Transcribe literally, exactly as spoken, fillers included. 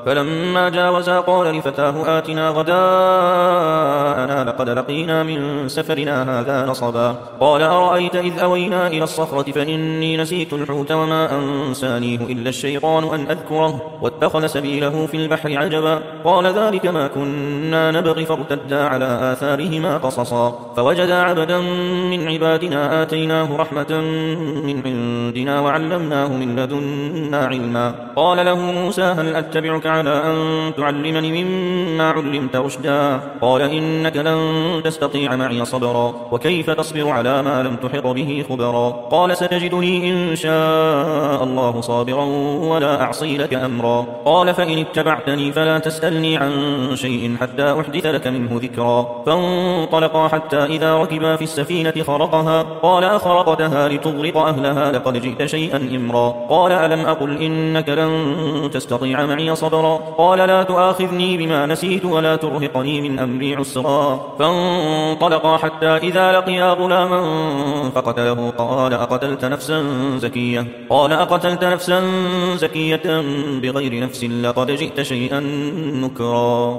فلما جاوزا قال لفتاه آتنا غداءنا لقد لقينا من سفرنا هذا نصبا قال أرأيت إذ أوينا إلى الصخرة فإني نسيت الحوت وما أنسانيه إلا الشيطان أن أذكره واتخذ سبيله في البحر عجبا قال ذلك ما كنا نبغي فارتدا على آثارهما قصصا فوجدا عبدا من عبادنا آتيناه رحمة من عندنا وعلمناه من لدنا علما قال له موسى هل أتبعك على أن تعلمني مما علمت رشدا قال إنك لن تستطيع معي صبرا وكيف تصبر على ما لم تحط به خبرا قال ستجدني إن شاء الله صابرا ولا أعصي لك أمرا قال فإن اتبعتني فلا تسألني عن شيء حتى أحدث لك منه ذكرا فانطلقا حتى إذا ركبا في السفينة خرقها قال أخرقتها لتغرق أهلها لقد جئت شيئا إمرا قال ألم أقل إنك لن تستطيع معي صبرا قال لا تؤاخذني بما نسيت ولا ترهقني من أمري عسرا فانطلقا حتى إذا لقيا غلاما فقتله قال أقتلت نفسا زكية قال أقتلت نفسا زكية بغير نفس لقد جئت شيئا نكرا